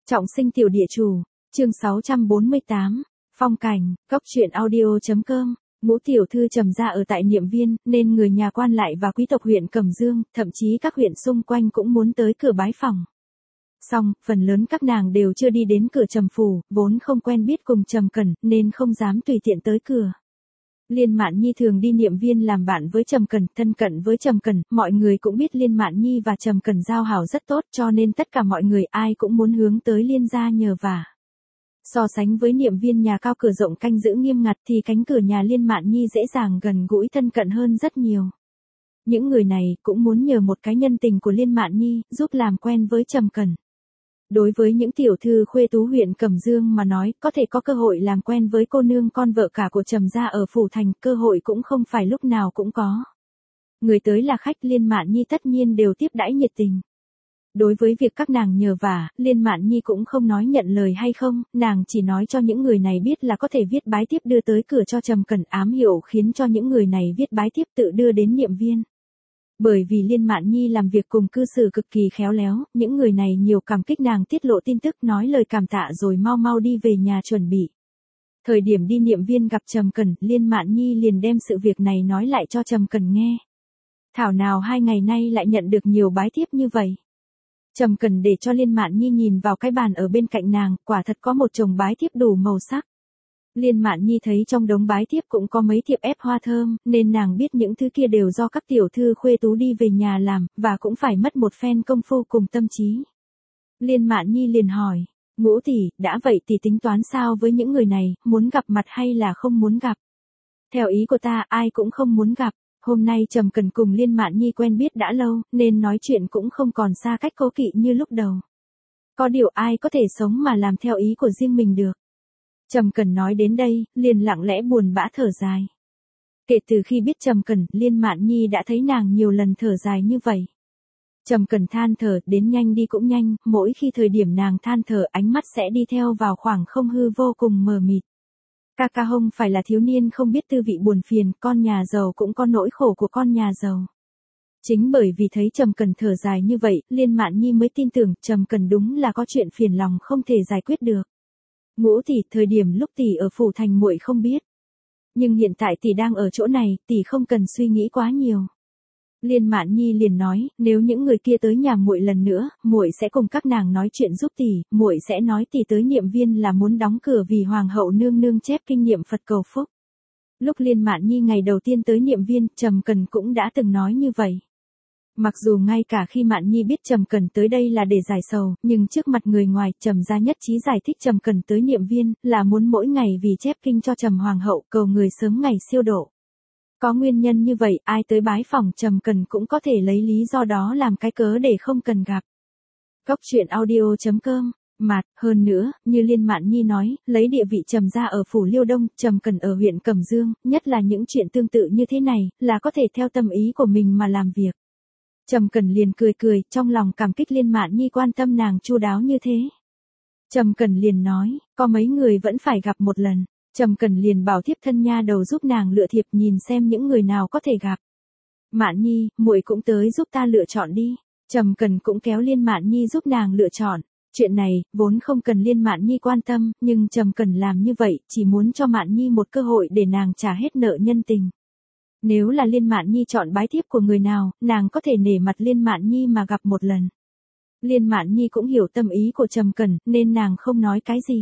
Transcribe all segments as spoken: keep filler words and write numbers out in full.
Trọng sinh tiểu địa chủ, chương sáu trăm bốn mươi tám, phong cảnh, cốc truyện audio.com. Ngũ tiểu thư Trầm gia ở tại Niệm Viên, nên người nhà quan lại và quý tộc huyện Cẩm Dương, thậm chí các huyện xung quanh cũng muốn tới cửa bái phỏng. Song, phần lớn các nàng đều chưa đi đến cửa Trầm phủ, vốn không quen biết cùng Trầm Cẩn, nên không dám tùy tiện tới cửa. Liên Mạn Nhi thường đi Niệm Viên làm bạn với Trầm Cẩn, thân cận với Trầm Cẩn, mọi người cũng biết Liên Mạn Nhi và Trầm Cẩn giao hảo rất tốt, cho nên tất cả mọi người ai cũng muốn hướng tới Liên gia nhờ vả. So sánh với Niệm Viên nhà cao cửa rộng canh giữ nghiêm ngặt thì cánh cửa nhà Liên Mạn Nhi dễ dàng gần gũi thân cận hơn rất nhiều. Những người này cũng muốn nhờ một cái nhân tình của Liên Mạn Nhi, giúp làm quen với Trầm Cẩn. Đối với những tiểu thư khuê tú huyện Cẩm Dương mà nói, có thể có cơ hội làm quen với cô nương con vợ cả của Trầm gia ở phủ thành, cơ hội cũng không phải lúc nào cũng có. Người tới là khách, Liên Mạn Nhi tất nhiên đều tiếp đãi nhiệt tình. Đối với việc các nàng nhờ vả, Liên Mạn Nhi cũng không nói nhận lời hay không, nàng chỉ nói cho những người này biết là có thể viết bái tiếp đưa tới cửa cho Trầm Cẩn, ám hiệu khiến cho những người này viết bái tiếp tự đưa đến Niệm Viên. Bởi vì Liên Mạn Nhi làm việc cùng cư xử cực kỳ khéo léo, những người này nhiều cảm kích nàng tiết lộ tin tức, nói lời cảm tạ rồi mau mau đi về nhà chuẩn bị. Thời điểm đi Niệm Viên gặp Trầm Cẩn, Liên Mạn Nhi liền đem sự việc này nói lại cho Trầm Cẩn nghe. Thảo nào hai ngày nay lại nhận được nhiều bái tiếp như vậy. Trầm Cẩn để cho Liên Mạn Nhi nhìn vào cái bàn ở bên cạnh nàng, quả thật có một chồng bái thiếp đủ màu sắc. Liên Mạn Nhi thấy trong đống bái thiếp cũng có mấy thiệp ép hoa thơm, nên nàng biết những thứ kia đều do các tiểu thư khuê tú đi về nhà làm, và cũng phải mất một phen công phu cùng tâm trí. Liên Mạn Nhi liền hỏi, Ngũ tỷ, đã vậy tỷ tính toán sao với những người này, muốn gặp mặt hay là không muốn gặp? Theo ý của ta, ai cũng không muốn gặp. Hôm nay Trầm Cẩn cùng Liên Mạn Nhi quen biết đã lâu, nên nói chuyện cũng không còn xa cách cố kỵ như lúc đầu. Có điều ai có thể sống mà làm theo ý của riêng mình được. Trầm Cẩn nói đến đây, liền lặng lẽ buồn bã thở dài. Kể từ khi biết Trầm Cẩn, Liên Mạn Nhi đã thấy nàng nhiều lần thở dài như vậy. Trầm Cẩn than thở, đến nhanh đi cũng nhanh, mỗi khi thời điểm nàng than thở ánh mắt sẽ đi theo vào khoảng không hư vô cùng mờ mịt. Ca ca không phải là thiếu niên không biết tư vị buồn phiền, con nhà giàu cũng có nỗi khổ của con nhà giàu. Chính bởi vì thấy Trầm Cẩn thở dài như vậy, Liên Mạn Nhi mới tin tưởng Trầm Cẩn đúng là có chuyện phiền lòng không thể giải quyết được. Ngũ tỷ, thời điểm lúc tỷ ở phủ thành muội không biết. Nhưng hiện tại tỷ đang ở chỗ này, tỷ không cần suy nghĩ quá nhiều. Liên Mạn Nhi liền nói, nếu những người kia tới nhà muội lần nữa, muội sẽ cùng các nàng nói chuyện giúp tỷ, muội sẽ nói tỷ tới Niệm Viên là muốn đóng cửa vì hoàng hậu nương nương chép kinh niệm Phật cầu phúc. Lúc Liên Mạn Nhi ngày đầu tiên tới Niệm Viên, Trầm Cẩn cũng đã từng nói như vậy. Mặc dù ngay cả khi Mạn Nhi biết Trầm Cẩn tới đây là để giải sầu, nhưng trước mặt người ngoài, Trầm gia nhất trí giải thích Trầm Cẩn tới Niệm Viên là muốn mỗi ngày vì chép kinh cho Trầm hoàng hậu, cầu người sớm ngày siêu độ. Có nguyên nhân như vậy, ai tới bái phỏng Trầm Cẩn cũng có thể lấy lý do đó làm cái cớ để không cần gặp. Cốc truyện audio.com. Mặt, hơn nữa, như Liên Mạn Nhi nói, lấy địa vị Trầm gia ở phủ Liêu Đông, Trầm Cẩn ở huyện Cẩm Dương, nhất là những chuyện tương tự như thế này, là có thể theo tâm ý của mình mà làm việc. Trầm Cẩn liền cười cười, trong lòng cảm kích Liên Mạn Nhi quan tâm nàng chu đáo như thế. Trầm Cẩn liền nói, có mấy người vẫn phải gặp một lần. Trầm Cẩn liền bảo thiếp thân nha đầu giúp nàng lựa thiệp, nhìn xem những người nào có thể gặp. Mạn Nhi, muội cũng tới giúp ta lựa chọn đi. Trầm Cẩn cũng kéo Liên Mạn Nhi giúp nàng lựa chọn. Chuyện này, vốn không cần Liên Mạn Nhi quan tâm, nhưng Trầm Cẩn làm như vậy, chỉ muốn cho Mạn Nhi một cơ hội để nàng trả hết nợ nhân tình. Nếu là Liên Mạn Nhi chọn bái thiếp của người nào, nàng có thể nể mặt Liên Mạn Nhi mà gặp một lần. Liên Mạn Nhi cũng hiểu tâm ý của Trầm Cẩn, nên nàng không nói cái gì.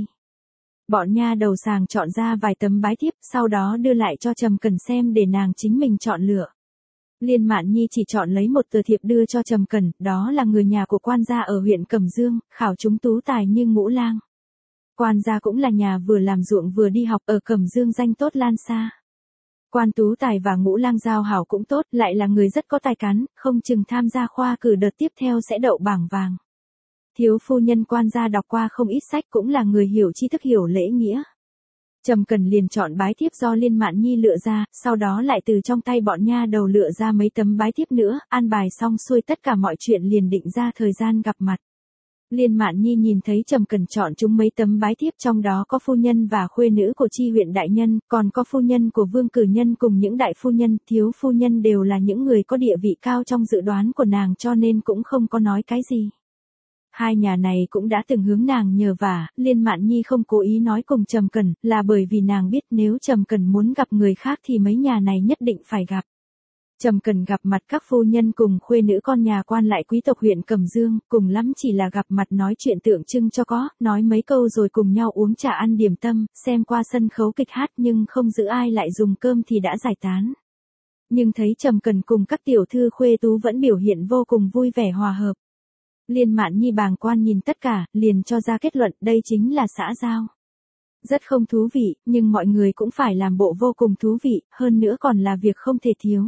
Bọn nha đầu sàng chọn ra vài tấm bái thiếp, sau đó đưa lại cho Trầm Cẩn xem để nàng chính mình chọn lựa. Liên Mạn Nhi chỉ chọn lấy một tờ thiệp đưa cho Trầm Cẩn, đó là người nhà của quan gia ở huyện Cẩm Dương, khảo chúng tú tài như Ngũ Lang. Quan gia cũng là nhà vừa làm ruộng vừa đi học, ở Cẩm Dương danh tốt lan xa. Quan tú tài và Ngũ Lang giao hảo cũng tốt, lại là người rất có tài cán, không chừng tham gia khoa cử đợt tiếp theo sẽ đậu bảng vàng. Thiếu phu nhân quan gia đọc qua không ít sách, cũng là người hiểu tri thức hiểu lễ nghĩa. Trầm Cẩn liền chọn bái thiếp do Liên Mạn Nhi lựa ra, sau đó lại từ trong tay bọn nha đầu lựa ra mấy tấm bái thiếp nữa, an bài xong xuôi tất cả mọi chuyện liền định ra thời gian gặp mặt. Liên Mạn Nhi nhìn thấy Trầm Cẩn chọn chúng mấy tấm bái thiếp, trong đó có phu nhân và khuê nữ của chi huyện đại nhân, còn có phu nhân của vương cử nhân cùng những đại phu nhân, thiếu phu nhân đều là những người có địa vị cao trong dự đoán của nàng, cho nên cũng không có nói cái gì. Hai nhà này cũng đã từng hướng nàng nhờ vả, Liên Mạn Nhi không cố ý nói cùng Trầm Cẩn, là bởi vì nàng biết nếu Trầm Cẩn muốn gặp người khác thì mấy nhà này nhất định phải gặp. Trầm Cẩn gặp mặt các phu nhân cùng khuê nữ con nhà quan lại quý tộc huyện Cẩm Dương, cùng lắm chỉ là gặp mặt nói chuyện tượng trưng cho có, nói mấy câu rồi cùng nhau uống trà ăn điểm tâm, xem qua sân khấu kịch hát nhưng không giữ ai lại dùng cơm thì đã giải tán. Nhưng thấy Trầm Cẩn cùng các tiểu thư khuê tú vẫn biểu hiện vô cùng vui vẻ hòa hợp. Liên Mạn Nhi bàng quan nhìn tất cả, liền cho ra kết luận đây chính là xã giao. Rất không thú vị, nhưng mọi người cũng phải làm bộ vô cùng thú vị, hơn nữa còn là việc không thể thiếu.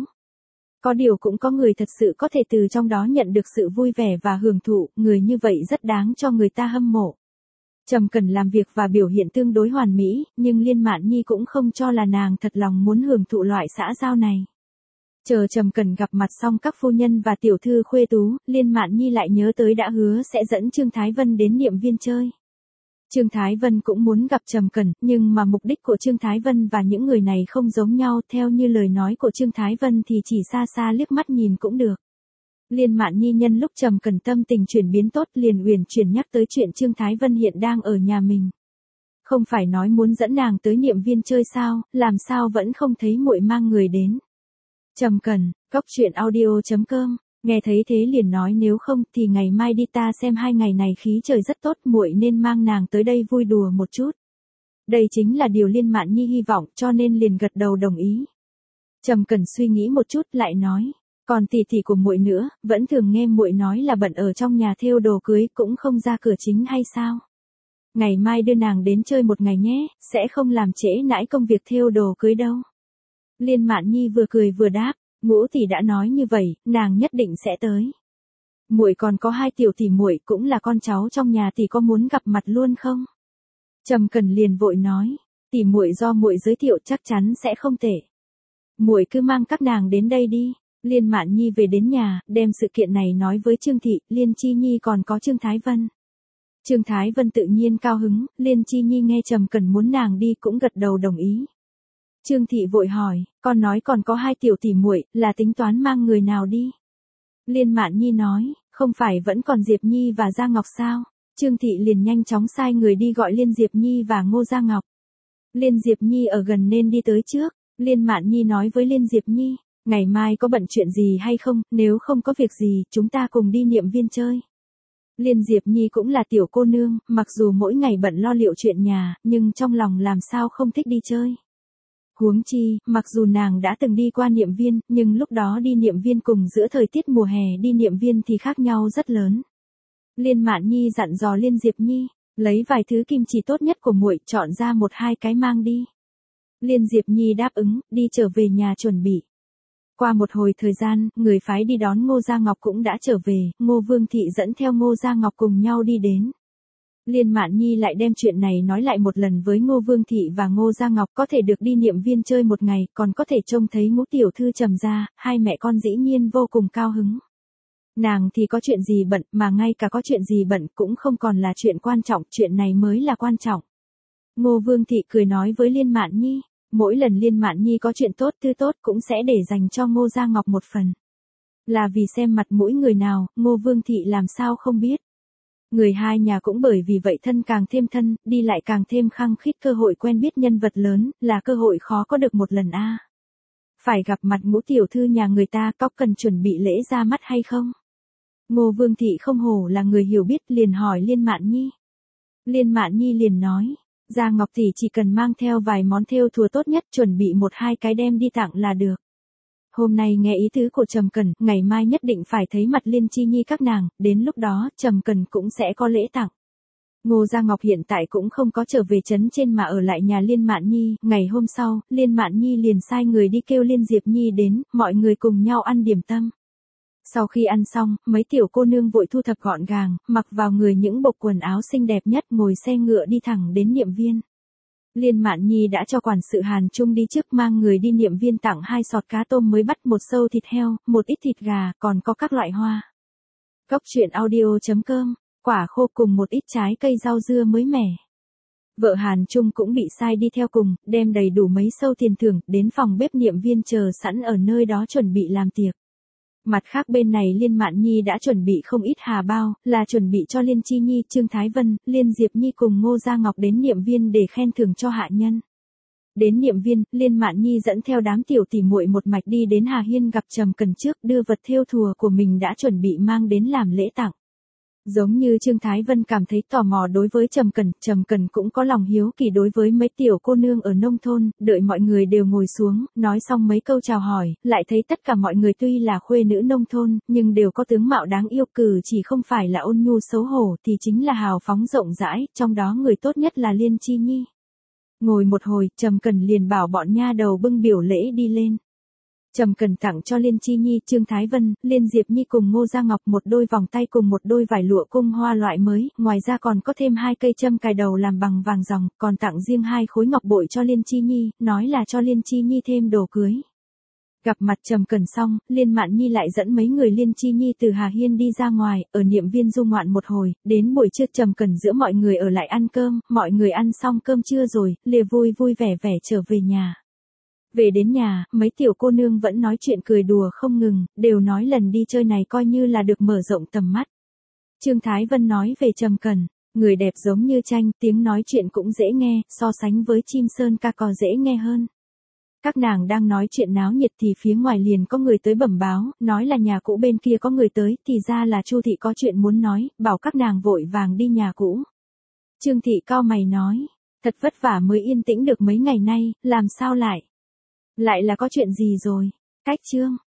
Có điều cũng có người thật sự có thể từ trong đó nhận được sự vui vẻ và hưởng thụ, người như vậy rất đáng cho người ta hâm mộ. Trầm Cẩn làm việc và biểu hiện tương đối hoàn mỹ, nhưng Liên Mạn Nhi cũng không cho là nàng thật lòng muốn hưởng thụ loại xã giao này. Chờ Trầm Cẩn gặp mặt xong các phu nhân và tiểu thư khuê tú, Liên Mạn Nhi lại nhớ tới đã hứa sẽ dẫn Trương Thái Vân đến Niệm Viên chơi. Trương Thái Vân cũng muốn gặp Trầm Cẩn, nhưng mà mục đích của Trương Thái Vân và những người này không giống nhau, theo như lời nói của Trương Thái Vân thì chỉ xa xa liếc mắt nhìn cũng được. Liên Mạn Nhi nhân lúc Trầm Cẩn tâm tình chuyển biến tốt liền uyển chuyển nhắc tới chuyện Trương Thái Vân hiện đang ở nhà mình. Không phải nói muốn dẫn nàng tới Niệm Viên chơi sao, làm sao vẫn không thấy muội mang người đến. Trầm Cẩn, cốc truyện audio chấm com, nghe thấy thế liền nói nếu không thì ngày mai đi ta xem hai ngày này khí trời rất tốt muội nên mang nàng tới đây vui đùa một chút. Đây chính là điều Liên Mạn Nhi hy vọng cho nên liền gật đầu đồng ý. Trầm Cẩn suy nghĩ một chút lại nói, còn tỷ tỷ của muội nữa, vẫn thường nghe muội nói là bận ở trong nhà thêu đồ cưới cũng không ra cửa chính hay sao? Ngày mai đưa nàng đến chơi một ngày nhé, sẽ không làm trễ nãi công việc thêu đồ cưới đâu. Liên Mạn Nhi vừa cười vừa đáp, Ngũ tỷ đã nói như vậy, nàng nhất định sẽ tới. Muội còn có hai tiểu tỷ muội cũng là con cháu trong nhà tỷ có muốn gặp mặt luôn không? Trầm Cẩn liền vội nói, tỷ muội do muội giới thiệu chắc chắn sẽ không tệ. Muội cứ mang các nàng đến đây đi. Liên Mạn Nhi về đến nhà, đem sự kiện này nói với Trương Thị, Liên Chi Nhi còn có Trương Thái Vân. Trương Thái Vân tự nhiên cao hứng, Liên Chi Nhi nghe Trầm Cẩn muốn nàng đi cũng gật đầu đồng ý. Trương Thị vội hỏi, con nói còn có hai tiểu tỷ muội, là tính toán mang người nào đi? Liên Mạn Nhi nói, không phải vẫn còn Diệp Nhi và Gia Ngọc sao? Trương Thị liền nhanh chóng sai người đi gọi Liên Diệp Nhi và Ngô Gia Ngọc. Liên Diệp Nhi ở gần nên đi tới trước. Liên Mạn Nhi nói với Liên Diệp Nhi, ngày mai có bận chuyện gì hay không, nếu không có việc gì, chúng ta cùng đi Niệm Viên chơi. Liên Diệp Nhi cũng là tiểu cô nương, mặc dù mỗi ngày bận lo liệu chuyện nhà, nhưng trong lòng làm sao không thích đi chơi. Huống chi, mặc dù nàng đã từng đi qua Niệm Viên, nhưng lúc đó đi Niệm Viên cùng giữa thời tiết mùa hè đi Niệm Viên thì khác nhau rất lớn. Liên Mạn Nhi dặn dò Liên Diệp Nhi, lấy vài thứ kim chỉ tốt nhất của muội, chọn ra một hai cái mang đi. Liên Diệp Nhi đáp ứng, đi trở về nhà chuẩn bị. Qua một hồi thời gian, người phái đi đón Ngô Gia Ngọc cũng đã trở về, Ngô Vương Thị dẫn theo Ngô Gia Ngọc cùng nhau đi đến. Liên Mạn Nhi lại đem chuyện này nói lại một lần với Ngô Vương Thị và Ngô Gia Ngọc, có thể được đi Niệm Viên chơi một ngày, còn có thể trông thấy Ngũ tiểu thư Trầm gia, hai mẹ con dĩ nhiên vô cùng cao hứng. Nàng thì có chuyện gì bận, mà ngay cả có chuyện gì bận cũng không còn là chuyện quan trọng, chuyện này mới là quan trọng. Ngô Vương Thị cười nói với Liên Mạn Nhi, mỗi lần Liên Mạn Nhi có chuyện tốt tư tốt cũng sẽ để dành cho Ngô Gia Ngọc một phần. Là vì xem mặt mũi người nào, Ngô Vương Thị làm sao không biết. Người hai nhà cũng bởi vì vậy thân càng thêm thân, đi lại càng thêm khăng khít, cơ hội quen biết nhân vật lớn, là cơ hội khó có được một lần a. À. Phải gặp mặt Ngũ tiểu thư nhà người ta, có cần chuẩn bị lễ ra mắt hay không? Ngô Vương Thị không hổ là người hiểu biết, liền hỏi Liên Mạn Nhi. Liên Mạn Nhi liền nói, Gia Ngọc tỷ chỉ cần mang theo vài món thêu thùa tốt nhất, chuẩn bị một hai cái đem đi tặng là được. Hôm nay nghe ý tứ của Trầm Cẩn, ngày mai nhất định phải thấy mặt Liên Chi Nhi các nàng, đến lúc đó Trầm Cẩn cũng sẽ có lễ tặng. Ngô Gia Ngọc hiện tại cũng không có trở về trấn trên mà ở lại nhà Liên Mạn Nhi, ngày hôm sau, Liên Mạn Nhi liền sai người đi kêu Liên Diệp Nhi đến, mọi người cùng nhau ăn điểm tâm. Sau khi ăn xong, mấy tiểu cô nương vội thu thập gọn gàng, mặc vào người những bộ quần áo xinh đẹp nhất, ngồi xe ngựa đi thẳng đến Niệm Viên. Liên Mạn Nhi đã cho quản sự Hàn Trung đi trước mang người đi Niệm Viên tặng hai sọt cá tôm mới bắt, một sâu thịt heo, một ít thịt gà, còn có các loại hoa. Cốc truyện audio chấm com, quả khô cùng một ít trái cây rau dưa mới mẻ. Vợ Hàn Trung cũng bị sai đi theo cùng, đem đầy đủ mấy sâu tiền thưởng, đến phòng bếp Niệm Viên chờ sẵn ở nơi đó chuẩn bị làm tiệc. Mặt khác bên này Liên Mạn Nhi đã chuẩn bị không ít hà bao, là chuẩn bị cho Liên Chi Nhi, Trương Thái Vân, Liên Diệp Nhi cùng Ngô Gia Ngọc đến niệm viên để khen thưởng cho hạ nhân. Đến niệm viên, Liên Mạn Nhi dẫn theo đám tiểu tỷ muội một mạch đi đến Hà Hiên gặp Trầm Cần trước, đưa vật thêu thùa của mình đã chuẩn bị mang đến làm lễ tặng. Giống như Trương Thái Vân cảm thấy tò mò đối với Trầm Cần, Trầm Cần cũng có lòng hiếu kỳ đối với mấy tiểu cô nương ở nông thôn, đợi mọi người đều ngồi xuống, nói xong mấy câu chào hỏi, lại thấy tất cả mọi người tuy là khuê nữ nông thôn, nhưng đều có tướng mạo đáng yêu, cử chỉ không phải là ôn nhu xấu hổ thì chính là hào phóng rộng rãi, trong đó người tốt nhất là Liên Chi Nhi. Ngồi một hồi, Trầm Cần liền bảo bọn nha đầu bưng biểu lễ đi lên. Trầm Cần tặng cho Liên Chi Nhi, Trương Thái Vân, Liên Diệp Nhi cùng Ngô Gia Ngọc một đôi vòng tay cùng một đôi vải lụa cung hoa loại mới, ngoài ra còn có thêm hai cây châm cài đầu làm bằng vàng ròng, còn tặng riêng hai khối ngọc bội cho Liên Chi Nhi, nói là cho Liên Chi Nhi thêm đồ cưới. Gặp mặt Trầm Cần xong, Liên Mạn Nhi lại dẫn mấy người Liên Chi Nhi từ Hà Hiên đi ra ngoài, ở niệm viên du ngoạn một hồi, đến buổi trưa Trầm Cần giữa mọi người ở lại ăn cơm, mọi người ăn xong cơm trưa rồi, lìa vui vui vẻ vẻ trở về nhà. Về đến nhà, mấy tiểu cô nương vẫn nói chuyện cười đùa không ngừng, đều nói lần đi chơi này coi như là được mở rộng tầm mắt. Trương Thái Vân nói về Trầm Cần, người đẹp giống như tranh, tiếng nói chuyện cũng dễ nghe, so sánh với chim sơn ca cò dễ nghe hơn. Các nàng đang nói chuyện náo nhiệt thì phía ngoài liền có người tới bẩm báo, nói là nhà cũ bên kia có người tới, thì ra là Chu thị có chuyện muốn nói, bảo các nàng vội vàng đi nhà cũ. Trương thị cau mày nói, thật vất vả mới yên tĩnh được mấy ngày nay, làm sao lại? Lại là có chuyện gì rồi? Cách Trương